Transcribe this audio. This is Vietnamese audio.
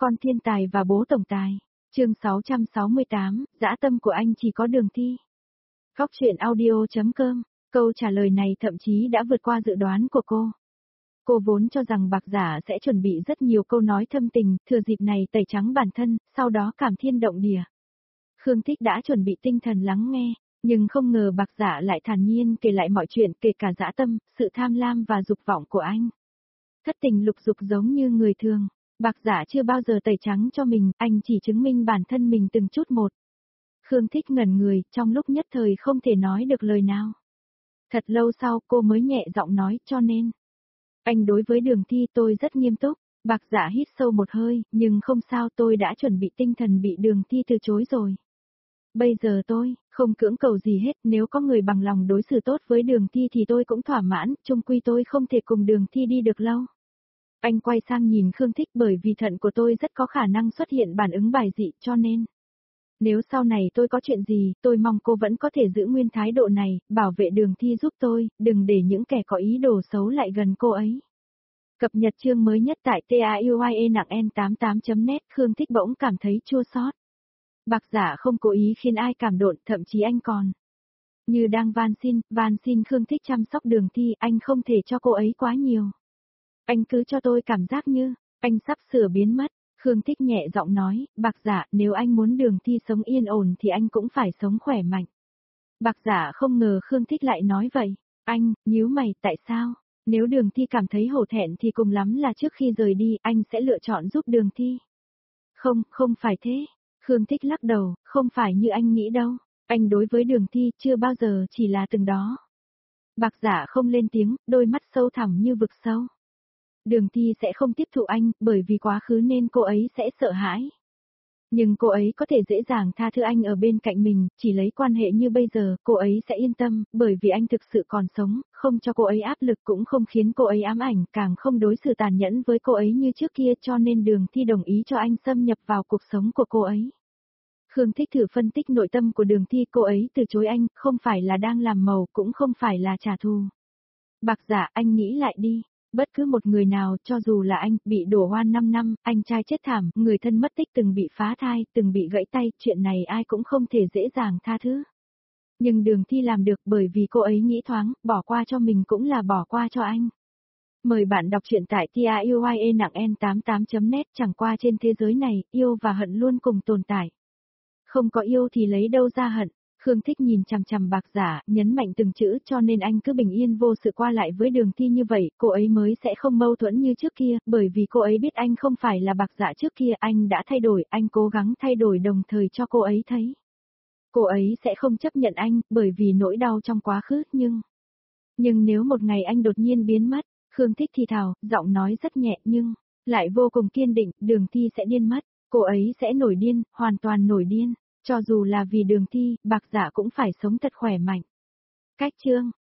Con thiên tài và bố tổng tài. Chương 668, dã tâm của anh chỉ có Đường Thi. Góc truyện audio.com. Câu trả lời này thậm chí đã vượt qua dự đoán của cô. Cô vốn cho rằng Bạc Giả sẽ chuẩn bị rất nhiều câu nói thâm tình, thừa dịp này tẩy trắng bản thân, sau đó cảm thiên động địa. Khương Thích đã chuẩn bị tinh thần lắng nghe, nhưng không ngờ Bạc Giả lại thản nhiên kể lại mọi chuyện, kể cả dã tâm, sự tham lam và dục vọng của anh. Thất tình lục dục giống như người thường. Bạc Giả chưa bao giờ tẩy trắng cho mình, anh chỉ chứng minh bản thân mình từng chút một. Khương Thích ngẩn người, trong lúc nhất thời không thể nói được lời nào. Thật lâu sau cô mới nhẹ giọng nói, cho nên. Anh đối với Đường Thi tôi rất nghiêm túc. Bạc Giả hít sâu một hơi, nhưng không sao, tôi đã chuẩn bị tinh thần bị Đường Thi từ chối rồi. Bây giờ tôi, không cưỡng cầu gì hết, nếu có người bằng lòng đối xử tốt với Đường Thi thì tôi cũng thỏa mãn, chung quy tôi không thể cùng Đường Thi đi được lâu. Anh quay sang nhìn Khương Thích, bởi vì thận của tôi rất có khả năng xuất hiện phản ứng bài dị, cho nên. Nếu sau này tôi có chuyện gì, tôi mong cô vẫn có thể giữ nguyên thái độ này, bảo vệ Đường Thi giúp tôi, đừng để những kẻ có ý đồ xấu lại gần cô ấy. Cập nhật chương mới nhất tại tauye-88.net. Khương Thích bỗng cảm thấy chua xót. Bạc Giả không cố ý khiến ai cảm động, thậm chí anh còn như đang van xin Khương Thích chăm sóc Đường Thi, anh không thể cho cô ấy quá nhiều. Anh cứ cho tôi cảm giác như, anh sắp sửa biến mất. Khương Thích nhẹ giọng nói, Bạc Giả, nếu anh muốn Đường Thi sống yên ổn thì anh cũng phải sống khỏe mạnh. Bạc Giả không ngờ Khương Thích lại nói vậy. Anh, nhíu mày, tại sao? Nếu Đường Thi cảm thấy hổ thẹn thì cùng lắm là trước khi rời đi, anh sẽ lựa chọn giúp Đường Thi. Không phải thế. Khương Thích lắc đầu, không phải như anh nghĩ đâu. Anh đối với Đường Thi chưa bao giờ chỉ là từng đó. Bạc Giả không lên tiếng, đôi mắt sâu thẳm như vực sâu. Đường Thi sẽ không tiếp thụ anh, bởi vì quá khứ nên cô ấy sẽ sợ hãi. Nhưng cô ấy có thể dễ dàng tha thứ anh ở bên cạnh mình, chỉ lấy quan hệ như bây giờ, cô ấy sẽ yên tâm, bởi vì anh thực sự còn sống, không cho cô ấy áp lực cũng không khiến cô ấy ám ảnh, càng không đối xử tàn nhẫn với cô ấy như trước kia, cho nên Đường Thi đồng ý cho anh xâm nhập vào cuộc sống của cô ấy. Khương Thích thử phân tích nội tâm của Đường Thi, cô ấy từ chối anh, không phải là đang làm màu, cũng không phải là trả thù. Bạc Giả, anh nghĩ lại đi. Bất cứ một người nào, cho dù là anh, bị đổ oan 5 năm, anh trai chết thảm, người thân mất tích, từng bị phá thai, từng bị gãy tay, chuyện này ai cũng không thể dễ dàng tha thứ. Nhưng Đường Thi làm được, bởi vì cô ấy nghĩ thoáng, bỏ qua cho mình cũng là bỏ qua cho anh. Mời bạn đọc truyện tại tauye-88.net. Chẳng qua trên thế giới này, yêu và hận luôn cùng tồn tại. Không có yêu thì lấy đâu ra hận. Khương Thích nhìn chằm chằm Bạc Giả, nhấn mạnh từng chữ, cho nên anh cứ bình yên vô sự qua lại với Đường Thi như vậy, cô ấy mới sẽ không mâu thuẫn như trước kia, bởi vì cô ấy biết anh không phải là Bạc Giả trước kia, anh đã thay đổi, anh cố gắng thay đổi đồng thời cho cô ấy thấy. Cô ấy sẽ không chấp nhận anh, bởi vì nỗi đau trong quá khứ, nhưng nếu một ngày anh đột nhiên biến mất, Khương Thích thì thào, giọng nói rất nhẹ nhưng lại vô cùng kiên định, Đường Thi sẽ điên mất, cô ấy sẽ nổi điên, hoàn toàn nổi điên. Cho dù là vì Đường Thi, Bạc Giả cũng phải sống thật khỏe mạnh. Cách chương